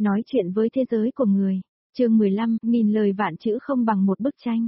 Nói chuyện với thế giới của người. Chương 15, nghìn lời vạn chữ không bằng một bức tranh.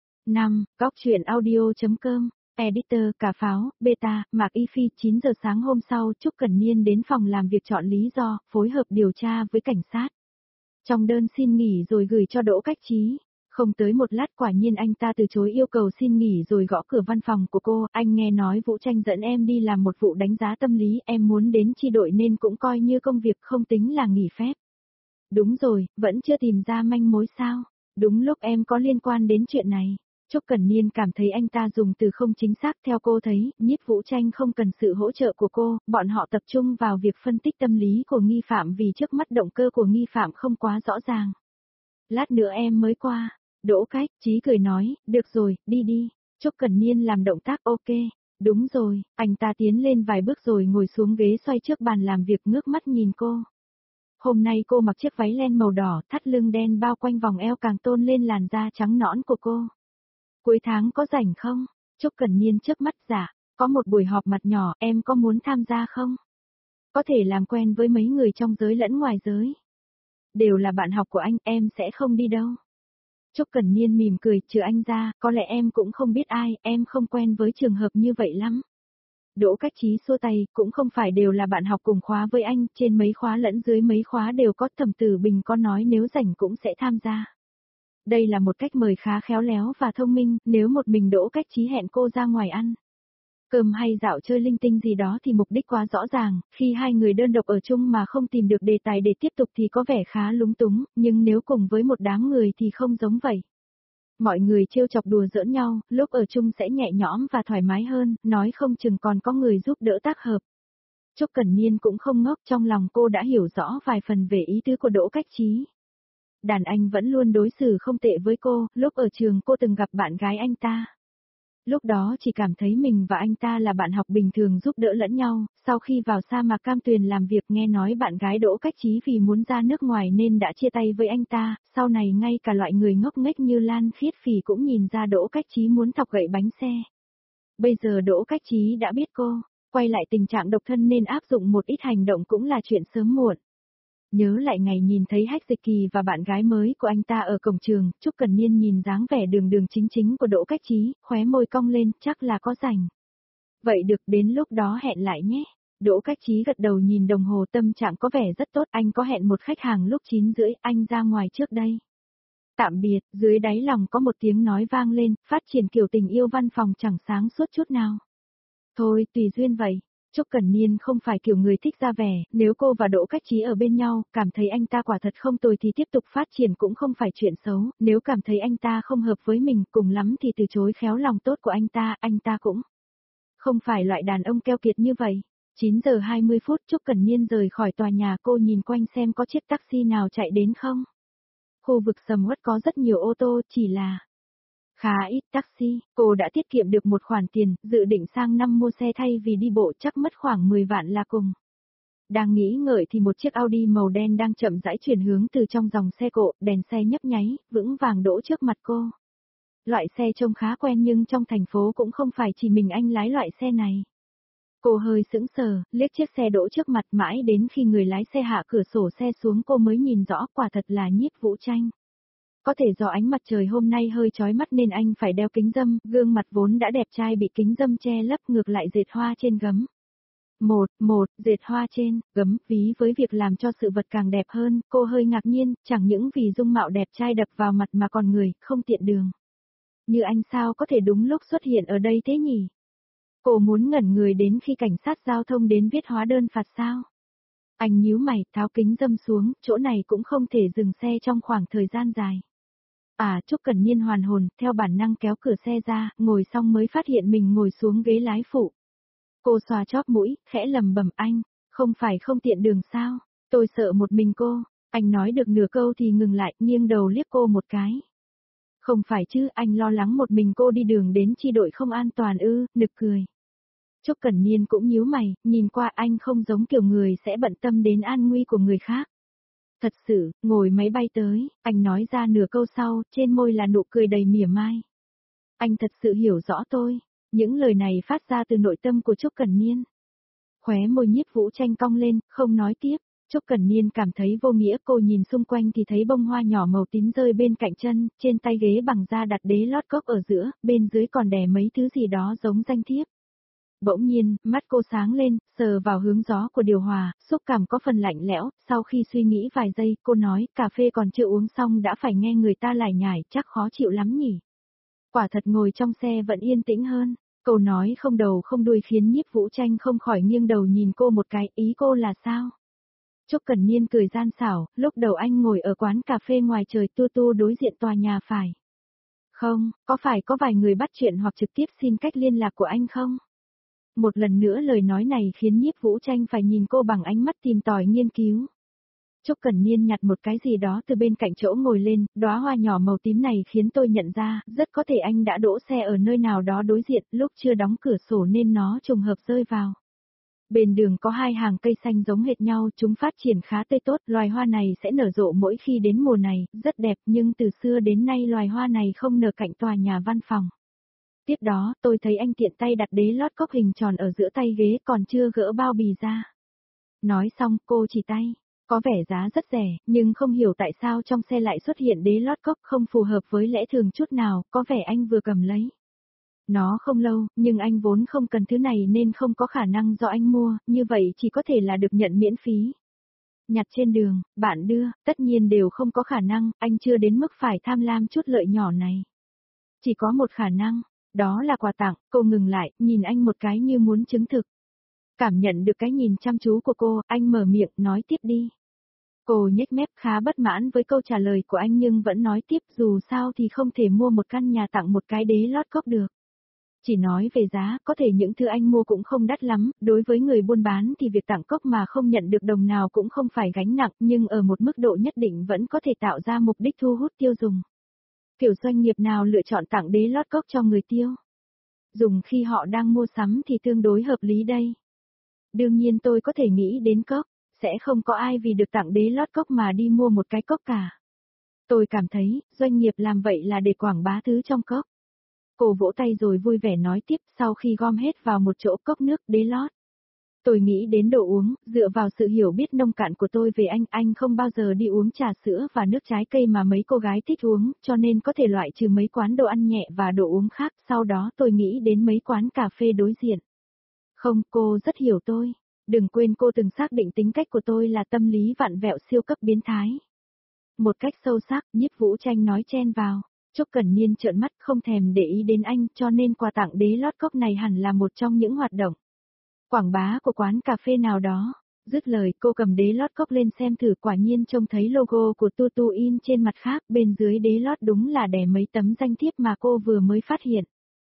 5. Góc truyện audio.com. Editor, Cà Pháo, Beta, Mạc Y Phi. 9 giờ sáng hôm sau, Trúc Cẩn Niên đến phòng làm việc chọn lý do, phối hợp điều tra với cảnh sát. Trong đơn xin nghỉ rồi gửi cho Đỗ Cách Chí. Không tới một lát quả nhiên anh ta từ chối yêu cầu xin nghỉ rồi gõ cửa văn phòng của cô. Anh nghe nói Vũ Tranh dẫn em đi làm một vụ đánh giá tâm lý, em muốn đến chi đội nên cũng coi như công việc, không tính là nghỉ phép. Đúng rồi, vẫn chưa tìm ra manh mối sao? Đúng lúc em có liên quan đến chuyện này. Trúc Cẩn Niên cảm thấy anh ta dùng từ không chính xác. Theo cô thấy, Nhiếp Vũ Tranh không cần sự hỗ trợ của cô, bọn họ tập trung vào việc phân tích tâm lý của nghi phạm vì trước mắt động cơ của nghi phạm không quá rõ ràng. Lát nữa em mới qua. Đỗ Cách Chí cười nói, được rồi, đi đi. Trúc Cẩn Niên làm động tác ok. Đúng rồi, anh ta tiến lên vài bước rồi ngồi xuống ghế xoay trước bàn làm việc ngước mắt nhìn cô. Hôm nay cô mặc chiếc váy len màu đỏ, thắt lưng đen bao quanh vòng eo càng tôn lên làn da trắng nõn của cô. Cuối tháng có rảnh không? Trúc Cẩn Niên chớp mắt dạ, có một buổi họp mặt nhỏ, em có muốn tham gia không? Có thể làm quen với mấy người trong giới lẫn ngoài giới. Đều là bạn học của anh, em sẽ không đi đâu. Trúc Cẩn Niên mỉm cười, trừ anh ra, có lẽ em cũng không biết ai, em không quen với trường hợp như vậy lắm. Đỗ Cách Chí xua tay, cũng không phải đều là bạn học cùng khóa với anh, trên mấy khóa lẫn dưới mấy khóa đều có. Thẩm Tử Bình có nói nếu rảnh cũng sẽ tham gia. Đây là một cách mời khá khéo léo và thông minh, nếu một mình Đỗ Cách Chí hẹn cô ra ngoài ăn cơm hay dạo chơi linh tinh gì đó thì mục đích quá rõ ràng, khi hai người đơn độc ở chung mà không tìm được đề tài để tiếp tục thì có vẻ khá lúng túng, nhưng nếu cùng với một đám người thì không giống vậy. Mọi người trêu chọc đùa giỡn nhau, lúc ở chung sẽ nhẹ nhõm và thoải mái hơn, nói không chừng còn có người giúp đỡ tác hợp. Trúc Cẩn Niên cũng không ngốc, trong lòng cô đã hiểu rõ vài phần về ý tứ của Đỗ Cách Chí. Đàn anh vẫn luôn đối xử không tệ với cô, lúc ở trường cô từng gặp bạn gái anh ta. Lúc đó chỉ cảm thấy mình và anh ta là bạn học bình thường giúp đỡ lẫn nhau, sau khi vào sa mạc Cam Tuyền làm việc nghe nói bạn gái Đỗ Cách Chí vì muốn ra nước ngoài nên đã chia tay với anh ta, sau này ngay cả loại người ngốc nghếch như Lan Khiết Phỉ cũng nhìn ra Đỗ Cách Chí muốn thọc gậy bánh xe. Bây giờ Đỗ Cách Chí đã biết cô, quay lại tình trạng độc thân nên áp dụng một ít hành động cũng là chuyện sớm muộn. Nhớ lại ngày nhìn thấy Hách Dịch Kỳ và bạn gái mới của anh ta ở cổng trường, Trúc Cẩn Niên nhìn dáng vẻ đường đường chính chính của Đỗ Cách Chí, khóe môi cong lên, chắc là có rảnh. Vậy được, đến lúc đó hẹn lại nhé. Đỗ Cách Chí gật đầu nhìn đồng hồ, tâm trạng có vẻ rất tốt, anh có hẹn một khách hàng lúc 9:30, anh ra ngoài trước đây. Tạm biệt, dưới đáy lòng có một tiếng nói vang lên, phát triển kiểu tình yêu văn phòng chẳng sáng suốt chút nào. Thôi, tùy duyên vậy. Trúc Cẩn Niên không phải kiểu người thích ra vẻ, nếu cô và Đỗ Cách Chí ở bên nhau, cảm thấy anh ta quả thật không tồi thì tiếp tục phát triển cũng không phải chuyện xấu, nếu cảm thấy anh ta không hợp với mình, cùng lắm thì từ chối khéo lòng tốt của anh ta cũng không phải loại đàn ông keo kiệt như vậy. 9 giờ 20 phút Trúc Cẩn Niên rời khỏi tòa nhà, cô nhìn quanh xem có chiếc taxi nào chạy đến không. Khu vực sầm uất có rất nhiều ô tô, chỉ là khá ít taxi, cô đã tiết kiệm được một khoản tiền, dự định sang năm mua xe thay vì đi bộ chắc mất khoảng 10 vạn là cùng. Đang nghĩ ngợi thì một chiếc Audi màu đen đang chậm rãi chuyển hướng từ trong dòng xe cộ, đèn xe nhấp nháy, vững vàng đỗ trước mặt cô. Loại xe trông khá quen nhưng trong thành phố cũng không phải chỉ mình anh lái loại xe này. Cô hơi sững sờ, liếc chiếc xe đỗ trước mặt mãi đến khi người lái xe hạ cửa sổ xe xuống cô mới nhìn rõ quả thật là Nhiếp Vũ Tranh. Có thể do ánh mặt trời hôm nay hơi chói mắt nên anh phải đeo kính râm, gương mặt vốn đã đẹp trai bị kính râm che lấp, ngược lại dệt hoa trên gấm. Dệt hoa trên gấm, ví với việc làm cho sự vật càng đẹp hơn, cô hơi ngạc nhiên, chẳng những vì dung mạo đẹp trai đập vào mặt mà còn người, không tiện đường. Như anh sao có thể đúng lúc xuất hiện ở đây thế nhỉ? Cô muốn ngẩn người đến khi cảnh sát giao thông đến viết hóa đơn phạt sao? Anh nhíu mày, tháo kính râm xuống, chỗ này cũng không thể dừng xe trong khoảng thời gian dài. Trúc Cẩn Niên hoàn hồn, theo bản năng kéo cửa xe ra, ngồi xong mới phát hiện mình ngồi xuống ghế lái phụ. Cô xoa chóp mũi, khẽ lầm bầm, anh, không phải không tiện đường sao? Tôi sợ một mình cô. Anh nói được nửa câu thì ngừng lại, nghiêng đầu liếc cô một cái. Không phải chứ, anh lo lắng một mình cô đi đường đến chi đội không an toàn ư? Nực cười. Trúc Cẩn Niên cũng nhíu mày, nhìn qua anh không giống kiểu người sẽ bận tâm đến an nguy của người khác. Thật sự, ngồi máy bay tới, anh nói ra nửa câu sau, trên môi là nụ cười đầy mỉa mai. Anh thật sự hiểu rõ tôi. Những lời này phát ra từ nội tâm của Trúc Cẩn Niên. Khóe môi Nhiếp Vũ Tranh cong lên, không nói tiếp. Trúc Cẩn Niên cảm thấy vô nghĩa, cô nhìn xung quanh thì thấy bông hoa nhỏ màu tím rơi bên cạnh chân, trên tay ghế bằng da đặt đế lót cốc ở giữa, bên dưới còn đè mấy thứ gì đó giống danh thiếp. Bỗng nhiên, mắt cô sáng lên, sờ vào hướng gió của điều hòa, xúc cảm có phần lạnh lẽo, sau khi suy nghĩ vài giây, cô nói, cà phê còn chưa uống xong đã phải nghe người ta lải nhải, chắc khó chịu lắm nhỉ. Quả thật ngồi trong xe vẫn yên tĩnh hơn. Câu nói không đầu không đuôi khiến Nhiếp Vũ Tranh không khỏi nghiêng đầu nhìn cô một cái, ý cô là sao? Trúc Cẩn Niên cười gian xảo, lúc đầu anh ngồi ở quán cà phê ngoài trời tu tu đối diện tòa nhà phải. Không, có phải có vài người bắt chuyện hoặc trực tiếp xin cách liên lạc của anh không? Một lần nữa lời nói này khiến Nhiếp Vũ Tranh phải nhìn cô bằng ánh mắt tìm tòi nghiên cứu. Trúc Cẩn Niên nhặt một cái gì đó từ bên cạnh chỗ ngồi lên, đóa hoa nhỏ màu tím này khiến tôi nhận ra, rất có thể anh đã đỗ xe ở nơi nào đó đối diện, lúc chưa đóng cửa sổ nên nó trùng hợp rơi vào. Bên đường có hai hàng cây xanh giống hệt nhau, chúng phát triển khá tươi tốt, loài hoa này sẽ nở rộ mỗi khi đến mùa này, rất đẹp nhưng từ xưa đến nay loài hoa này không nở cạnh tòa nhà văn phòng. Tiếp đó, tôi thấy anh tiện tay đặt đế lót cốc hình tròn ở giữa tay ghế còn chưa gỡ bao bì ra. Nói xong, cô chỉ tay. Có vẻ giá rất rẻ, nhưng không hiểu tại sao trong xe lại xuất hiện đế lót cốc không phù hợp với lẽ thường chút nào, có vẻ anh vừa cầm lấy. Nó không lâu, nhưng anh vốn không cần thứ này nên không có khả năng do anh mua, như vậy chỉ có thể là được nhận miễn phí. Nhặt trên đường, bạn đưa, tất nhiên đều không có khả năng, anh chưa đến mức phải tham lam chút lợi nhỏ này. Chỉ có một khả năng, đó là quà tặng, cô ngừng lại, nhìn anh một cái như muốn chứng thực. Cảm nhận được cái nhìn chăm chú của cô, anh mở miệng, nói tiếp đi. Cô nhếch mép khá bất mãn với câu trả lời của anh nhưng vẫn nói tiếp dù sao thì không thể mua một căn nhà tặng một cái đế lót cốc được. Chỉ nói về giá, có thể những thứ anh mua cũng không đắt lắm, đối với người buôn bán thì việc tặng cốc mà không nhận được đồng nào cũng không phải gánh nặng, nhưng ở một mức độ nhất định vẫn có thể tạo ra mục đích thu hút tiêu dùng. Kiểu doanh nghiệp nào lựa chọn tặng đế lót cốc cho người tiêu dùng khi họ đang mua sắm thì tương đối hợp lý đây. Đương nhiên tôi có thể nghĩ đến cốc, sẽ không có ai vì được tặng đế lót cốc mà đi mua một cái cốc cả. Tôi cảm thấy, doanh nghiệp làm vậy là để quảng bá thứ trong cốc. Cô vỗ tay rồi vui vẻ nói tiếp sau khi gom hết vào một chỗ cốc nước đế lót. Tôi nghĩ đến đồ uống, dựa vào sự hiểu biết nông cạn của tôi về anh không bao giờ đi uống trà sữa và nước trái cây mà mấy cô gái thích uống, cho nên có thể loại trừ mấy quán đồ ăn nhẹ và đồ uống khác, sau đó tôi nghĩ đến mấy quán cà phê đối diện. Không, cô rất hiểu tôi. Đừng quên cô từng xác định tính cách của tôi là tâm lý vặn vẹo siêu cấp biến thái. Một cách sâu sắc, Nhiếp Vũ Tranh nói chen vào. Trúc Cẩn Niên trợn mắt không thèm để ý đến anh cho nên quà tặng đế lót cốc này hẳn là một trong những hoạt động quảng bá của quán cà phê nào đó. Dứt lời cô cầm đế lót cốc lên xem thử quả nhiên trông thấy logo của Tutu in trên mặt khác bên dưới đế lót đúng là đè mấy tấm danh thiếp mà cô vừa mới phát hiện.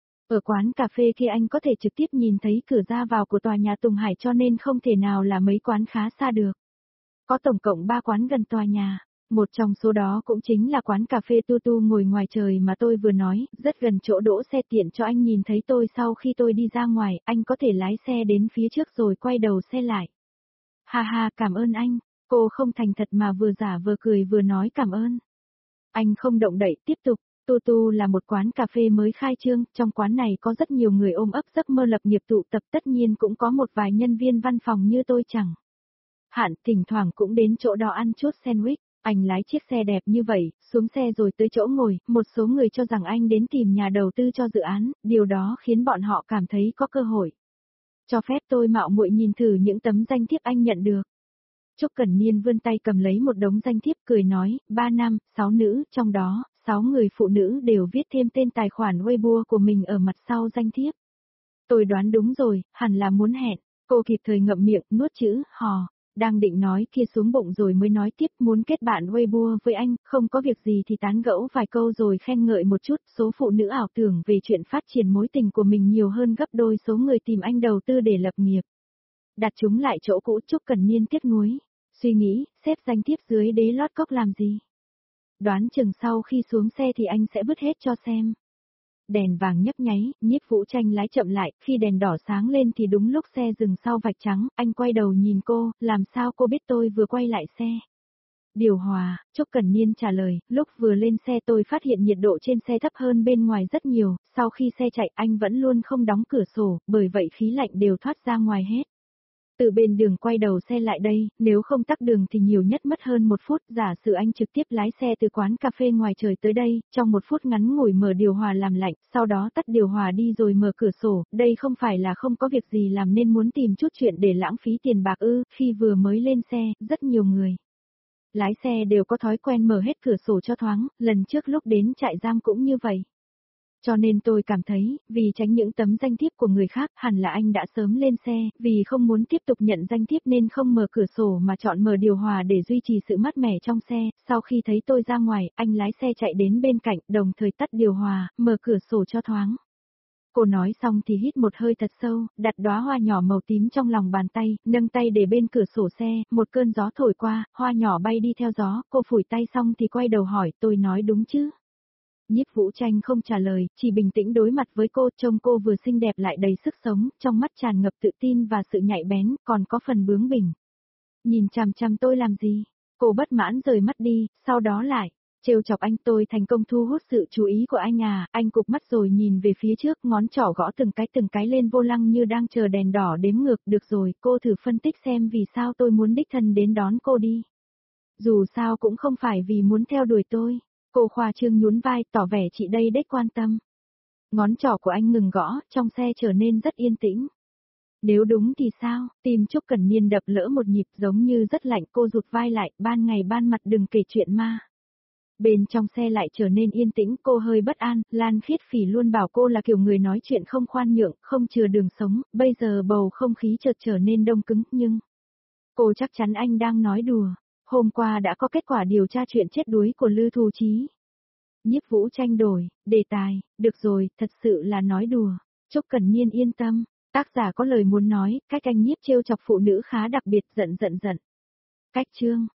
Ở quán cà phê kia anh có thể trực tiếp nhìn thấy cửa ra vào của tòa nhà Tùng Hải cho nên không thể nào là mấy quán khá xa được. Có tổng cộng 3 quán gần tòa nhà. Một trong số đó cũng chính là quán cà phê Tutu ngồi ngoài trời mà tôi vừa nói, rất gần chỗ đỗ xe tiện cho anh nhìn thấy tôi sau khi tôi đi ra ngoài, anh có thể lái xe đến phía trước rồi quay đầu xe lại. Ha ha, cảm ơn anh, cô không thành thật mà vừa giả vừa cười vừa nói cảm ơn. Anh không động đậy, tiếp tục. Tutu là một quán cà phê mới khai trương, trong quán này có rất nhiều người ôm ấp giấc mơ lập nghiệp tụ tập, tất nhiên cũng có một vài nhân viên văn phòng như tôi chẳng hạn, thỉnh thoảng cũng đến chỗ đó ăn chút sandwich. Anh lái chiếc xe đẹp như vậy, xuống xe rồi tới chỗ ngồi, một số người cho rằng anh đến tìm nhà đầu tư cho dự án, điều đó khiến bọn họ cảm thấy có cơ hội. Cho phép tôi mạo muội nhìn thử những tấm danh thiếp anh nhận được. Trúc Cẩn Niên vươn tay cầm lấy một đống danh thiếp cười nói, 3 nam, 6 nữ, trong đó, 6 người phụ nữ đều viết thêm tên tài khoản Weibo của mình ở mặt sau danh thiếp. Tôi đoán đúng rồi, hẳn là muốn hẹn, cô kịp thời ngậm miệng, nuốt chữ, hò. Đang định nói kia xuống bụng rồi mới nói tiếp muốn kết bạn Weibo với anh, không có việc gì thì tán gẫu vài câu rồi khen ngợi một chút, số phụ nữ ảo tưởng về chuyện phát triển mối tình của mình nhiều hơn gấp đôi số người tìm anh đầu tư để lập nghiệp. Đặt chúng lại chỗ cũ Trúc Cẩn Niên tiếc nuối, suy nghĩ, xếp danh thiếp dưới đế lót cốc làm gì. Đoán chừng sau khi xuống xe thì anh sẽ vứt hết cho xem. Đèn vàng nhấp nháy, Nhiếp Vũ Tranh lái chậm lại, khi đèn đỏ sáng lên thì đúng lúc xe dừng sau vạch trắng, anh quay đầu nhìn cô, làm sao cô biết tôi vừa quay lại xe? Điều hòa, Trúc Cẩn Niên trả lời, lúc vừa lên xe tôi phát hiện nhiệt độ trên xe thấp hơn bên ngoài rất nhiều, sau khi xe chạy anh vẫn luôn không đóng cửa sổ, bởi vậy khí lạnh đều thoát ra ngoài hết. Từ bên đường quay đầu xe lại đây, nếu không tắc đường thì nhiều nhất mất hơn 1 phút, giả sử anh trực tiếp lái xe từ quán cà phê ngoài trời tới đây, trong 1 phút ngắn ngủi mở điều hòa làm lạnh, sau đó tắt điều hòa đi rồi mở cửa sổ, đây không phải là không có việc gì làm nên muốn tìm chút chuyện để lãng phí tiền bạc ư, khi vừa mới lên xe, rất nhiều người. Lái xe đều có thói quen mở hết cửa sổ cho thoáng, lần trước lúc đến trại giam cũng như vậy. Cho nên tôi cảm thấy, vì tránh những tấm danh thiếp của người khác, hẳn là anh đã sớm lên xe, vì không muốn tiếp tục nhận danh thiếp nên không mở cửa sổ mà chọn mở điều hòa để duy trì sự mát mẻ trong xe. Sau khi thấy tôi ra ngoài, anh lái xe chạy đến bên cạnh, đồng thời tắt điều hòa, mở cửa sổ cho thoáng. Cô nói xong thì hít một hơi thật sâu, đặt đóa hoa nhỏ màu tím trong lòng bàn tay, nâng tay để bên cửa sổ xe, một cơn gió thổi qua, hoa nhỏ bay đi theo gió, cô phủi tay xong thì quay đầu hỏi, tôi nói đúng chứ? Nhiếp Vũ Tranh không trả lời, chỉ bình tĩnh đối mặt với cô, trông cô vừa xinh đẹp lại đầy sức sống, trong mắt tràn ngập tự tin và sự nhạy bén, còn có phần bướng bỉnh. Nhìn chằm chằm tôi làm gì? Cô bất mãn rời mắt đi, sau đó lại, trêu chọc anh. Tôi thành công thu hút sự chú ý của anh à, anh cụp mắt rồi nhìn về phía trước, ngón trỏ gõ từng cái lên vô lăng như đang chờ đèn đỏ đếm ngược. Được rồi, cô thử phân tích xem vì sao tôi muốn đích thân đến đón cô đi. Dù sao cũng không phải vì muốn theo đuổi tôi. Cô khoa trương nhún vai, tỏ vẻ chị đây đếch quan tâm. Ngón trỏ của anh ngừng gõ, trong xe trở nên rất yên tĩnh. Nếu đúng thì sao, tim Trúc Cẩn Niên đập lỡ một nhịp giống như rất lạnh, cô rụt vai lại, ban ngày ban mặt đừng kể chuyện ma. Bên trong xe lại trở nên yên tĩnh, cô hơi bất an, Lan Khiết Phỉ luôn bảo cô là kiểu người nói chuyện không khoan nhượng, không chừa đường sống, bây giờ bầu không khí chợt trở nên đông cứng, nhưng... Cô chắc chắn anh đang nói đùa, hôm qua đã có kết quả điều tra chuyện chết đuối của Lư Thù Chí. Nhiếp Vũ Tranh đổi đề tài, được rồi, thật sự là nói đùa. Trúc Cẩn Niên yên tâm, tác giả có lời muốn nói, cách anh Nhiếp trêu chọc phụ nữ khá đặc biệt, giận. Cách chương